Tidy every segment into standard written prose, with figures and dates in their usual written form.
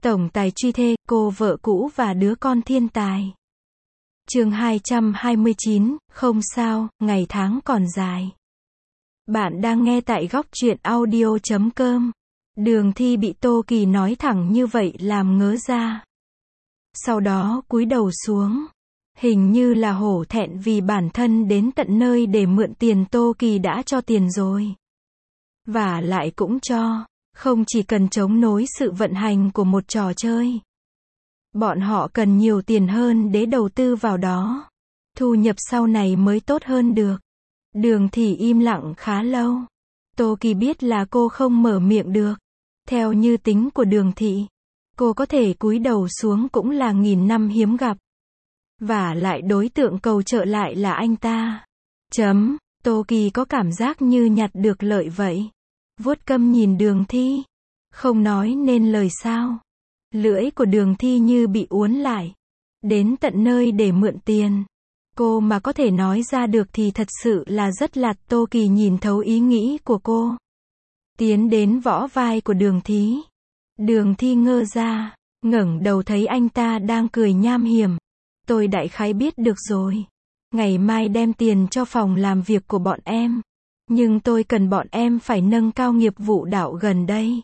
Tổng tài truy thê, cô vợ cũ và đứa con thiên tài. Chương 229, không sao, ngày tháng còn dài. Bạn đang nghe tại góc truyện audio.com. Đường Thi bị Tô Kỳ nói thẳng như vậy làm ngớ ra. Sau đó cúi đầu xuống. Hình như là hổ thẹn vì bản thân đến tận nơi để mượn tiền. Tô Kỳ đã cho tiền rồi. Và lại cũng cho, không chỉ cần chống nối sự vận hành của một trò chơi. Bọn họ cần nhiều tiền hơn để đầu tư vào đó. Thu nhập sau này mới tốt hơn được. Đường Thị im lặng khá lâu. Tô Kỳ biết là cô không mở miệng được. Theo như tính của Đường Thị, cô có thể cúi đầu xuống cũng là nghìn năm hiếm gặp. Và lại đối tượng cầu trợ lại là anh ta. Tô Kỳ có cảm giác như nhặt được lợi vậy. Vuốt câm nhìn Đường Thi. Không nói nên lời sao. Lưỡi của Đường Thi như bị uốn lại. Đến tận nơi để mượn tiền. Cô mà có thể nói ra được thì thật sự là rất lạt. Tô Kỳ nhìn thấu ý nghĩ của cô. Tiến đến võ vai của Đường Thi. Đường Thi ngơ ra, ngẩng đầu thấy anh ta đang cười nham hiểm. Tôi đại khái biết được rồi. Ngày mai đem tiền cho phòng làm việc của bọn em. Nhưng tôi cần bọn em phải nâng cao nghiệp vụ đảo gần đây.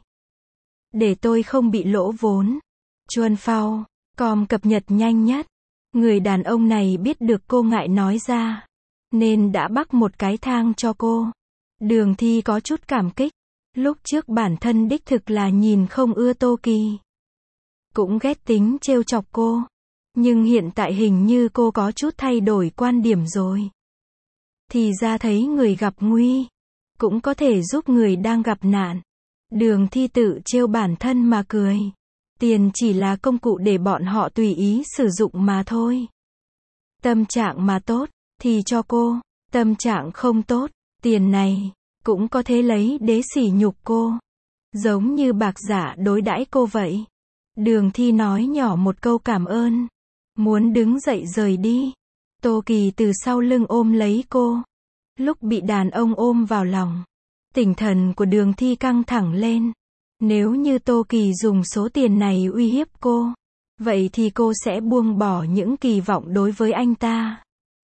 Để tôi không bị lỗ vốn. Chuan Phao, com cập nhật nhanh nhất. Người đàn ông này biết được cô ngại nói ra. Nên đã bắc một cái thang cho cô. Đường Thi có chút cảm kích. Lúc trước bản thân đích thực là nhìn không ưa Tô Kỳ. Cũng ghét tính trêu chọc cô. Nhưng hiện tại hình như cô có chút thay đổi quan điểm rồi. Thì ra thấy người gặp nguy. Cũng có thể giúp người đang gặp nạn. Đường Thi tự trêu bản thân mà cười. Tiền chỉ là công cụ để bọn họ tùy ý sử dụng mà thôi. Tâm trạng mà tốt, thì cho cô. Tâm trạng không tốt, tiền này, cũng có thể lấy để sỉ nhục cô. Giống như bạc giả đối đãi cô vậy. Đường Thi nói nhỏ một câu cảm ơn. Muốn đứng dậy rời đi. Tô Kỳ từ sau lưng ôm lấy cô. Lúc bị đàn ông ôm vào lòng. Tinh thần của Đường Thi căng thẳng lên. Nếu như Tô Kỳ dùng số tiền này uy hiếp cô. Vậy thì cô sẽ buông bỏ những kỳ vọng đối với anh ta.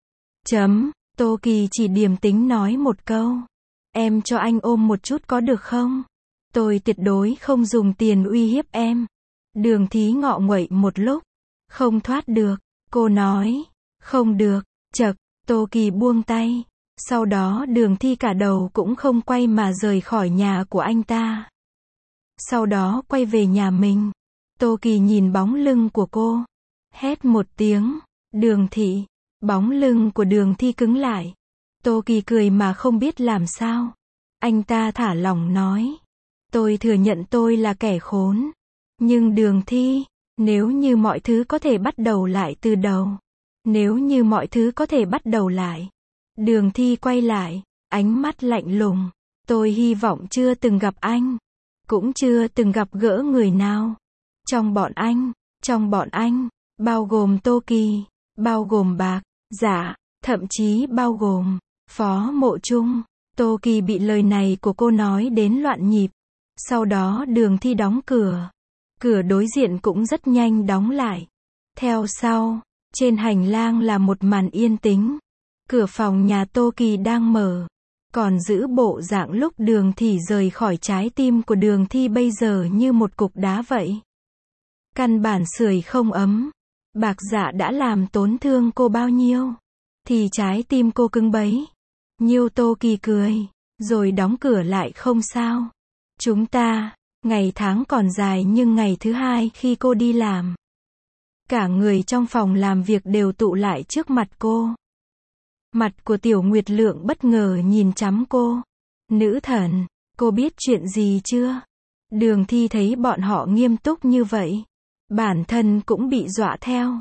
Tô Kỳ chỉ điềm tĩnh nói một câu. Em cho anh ôm một chút có được không? Tôi tuyệt đối không dùng tiền uy hiếp em. Đường Thi ngọ nguậy một lúc. Không thoát được. Cô nói. Không được. Chậc. Tô Kỳ buông tay. Sau đó Đường Thi cả đầu cũng không quay mà rời khỏi nhà của anh ta. Sau đó quay về nhà mình. Tô Kỳ nhìn bóng lưng của cô. Hét một tiếng. Đường Thị. Bóng lưng của Đường Thi cứng lại. Tô Kỳ cười mà không biết làm sao. Anh ta thả lỏng nói. Tôi thừa nhận tôi là kẻ khốn. Nhưng Đường Thi, nếu như mọi thứ có thể bắt đầu lại từ đầu. Nếu như mọi thứ có thể bắt đầu lại. Đường Thi quay lại, ánh mắt lạnh lùng. Tôi hy vọng chưa từng gặp anh. Cũng chưa từng gặp gỡ người nào. Trong bọn anh, bao gồm Tô Kỳ, bao gồm bạc, giả, thậm chí bao gồm Phó Mộ Trung. Tô Kỳ bị lời này của cô nói đến loạn nhịp. Sau đó Đường Thi đóng cửa. Cửa đối diện cũng rất nhanh đóng lại. Theo sau, trên hành lang là một màn yên tĩnh. Cửa phòng nhà Tô Kỳ đang mở. Còn giữ bộ dạng lúc Đường Thị rời khỏi trái tim của Đường Thi bây giờ như một cục đá vậy. Căn bản sưởi không ấm. Bạc dạ đã làm tổn thương cô bao nhiêu. Thì trái tim cô cứng bấy. Nhiêu. Tô Kỳ cười. Rồi đóng cửa lại. Không sao. Chúng ta, ngày tháng còn dài nhưng ngày thứ hai khi cô đi làm. Cả người trong phòng làm việc đều tụ lại trước mặt cô. Mặt của Tiểu Nguyệt Lượng bất ngờ nhìn chằm cô. Nữ thần, cô biết chuyện gì chưa? Đường Thi thấy bọn họ nghiêm túc như vậy. Bản thân cũng bị dọa theo.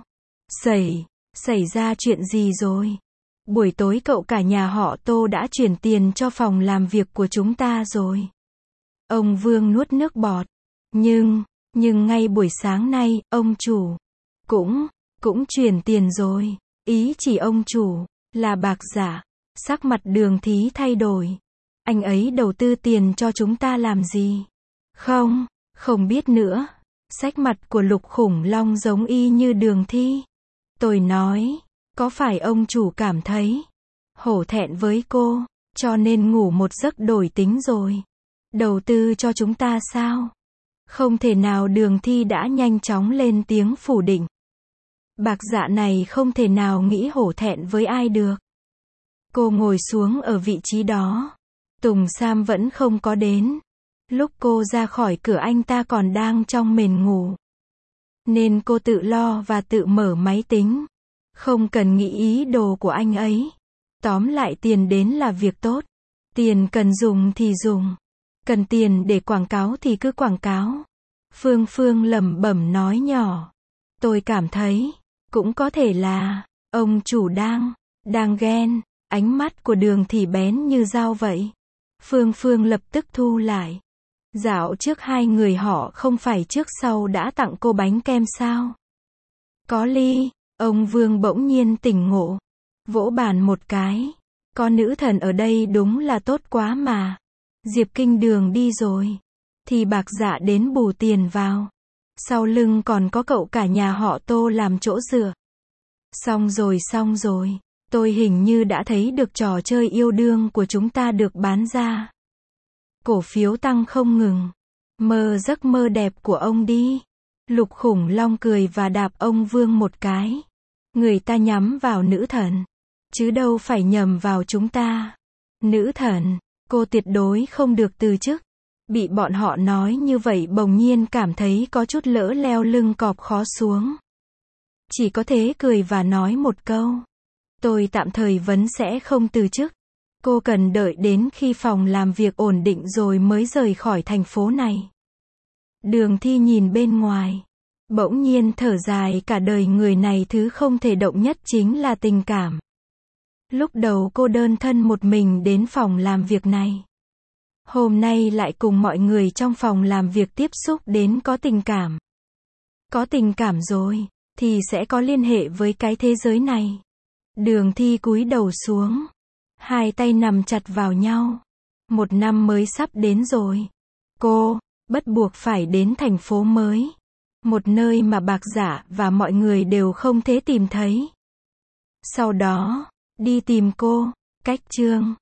Xảy ra chuyện gì rồi? Buổi tối cậu cả nhà họ Tô đã chuyển tiền cho phòng làm việc của chúng ta rồi. Ông Vương nuốt nước bọt. Nhưng ngay buổi sáng nay, ông chủ cũng chuyển tiền rồi. Ý chỉ ông chủ là bạc giả. Sắc mặt Đường Thi thay đổi. Anh ấy đầu tư tiền cho chúng ta làm gì? Không biết nữa. Sắc mặt của Lục Khủng Long giống y như Đường Thi. Tôi nói, có phải ông chủ cảm thấy hổ thẹn với cô, cho nên ngủ một giấc đổi tính rồi? Đầu tư cho chúng ta sao? Không thể nào. Đường Thi đã nhanh chóng lên tiếng phủ định. Bạc Dạ này không thể nào nghĩ hổ thẹn với ai được. Cô ngồi xuống ở vị trí đó. Tùng Sam vẫn không có đến. Lúc cô ra khỏi cửa anh ta còn đang trong mền ngủ. Nên cô tự lo và tự mở máy tính. Không cần nghĩ ý đồ của anh ấy. Tóm lại tiền đến là việc tốt. Tiền cần dùng thì dùng. Cần tiền để quảng cáo thì cứ quảng cáo. Phương Phương lẩm bẩm nói nhỏ. Tôi cảm thấy, cũng có thể là, ông chủ đang ghen. Ánh mắt của Đường Thị bén như dao vậy. Phương Phương lập tức thu lại. Dạo trước hai người họ không phải trước sau đã tặng cô bánh kem sao? Có ly, ông Vương bỗng nhiên tỉnh ngộ. Vỗ bàn một cái. Có nữ thần ở đây đúng là tốt quá mà. Diệp Kinh Đường đi rồi. Thì Bạc Dạ đến bù tiền vào. Sau lưng còn có cậu cả nhà họ Tô làm chỗ dựa. Xong rồi. Tôi hình như đã thấy được trò chơi yêu đương của chúng ta được bán ra. Cổ phiếu tăng không ngừng. Mơ giấc mơ đẹp của ông đi. Lục Khủng Long cười và đạp ông Vương một cái. Người ta nhắm vào nữ thần. Chứ đâu phải nhầm vào chúng ta. Nữ thần, cô tuyệt đối không được từ chức. Bị bọn họ nói như vậy bỗng nhiên cảm thấy có chút lỡ leo lưng cọp khó xuống. Chỉ có thế cười và nói một câu. Tôi tạm thời vẫn sẽ không từ chức. Cô cần đợi đến khi phòng làm việc ổn định rồi mới rời khỏi thành phố này. Đường Thi nhìn bên ngoài. Bỗng nhiên thở dài, cả đời người này thứ không thể động nhất chính là tình cảm. Lúc đầu cô đơn thân một mình đến phòng làm việc này. Hôm nay lại cùng mọi người trong phòng làm việc tiếp xúc đến có tình cảm. Có tình cảm rồi, thì sẽ có liên hệ với cái thế giới này. Đường Thi cúi đầu xuống. Hai tay nằm chặt vào nhau. Một năm mới sắp đến rồi. Cô, bắt buộc phải đến thành phố mới. Một nơi mà Bạc Dạ và mọi người đều không thể tìm thấy. Sau đó, đi tìm cô. Cách chương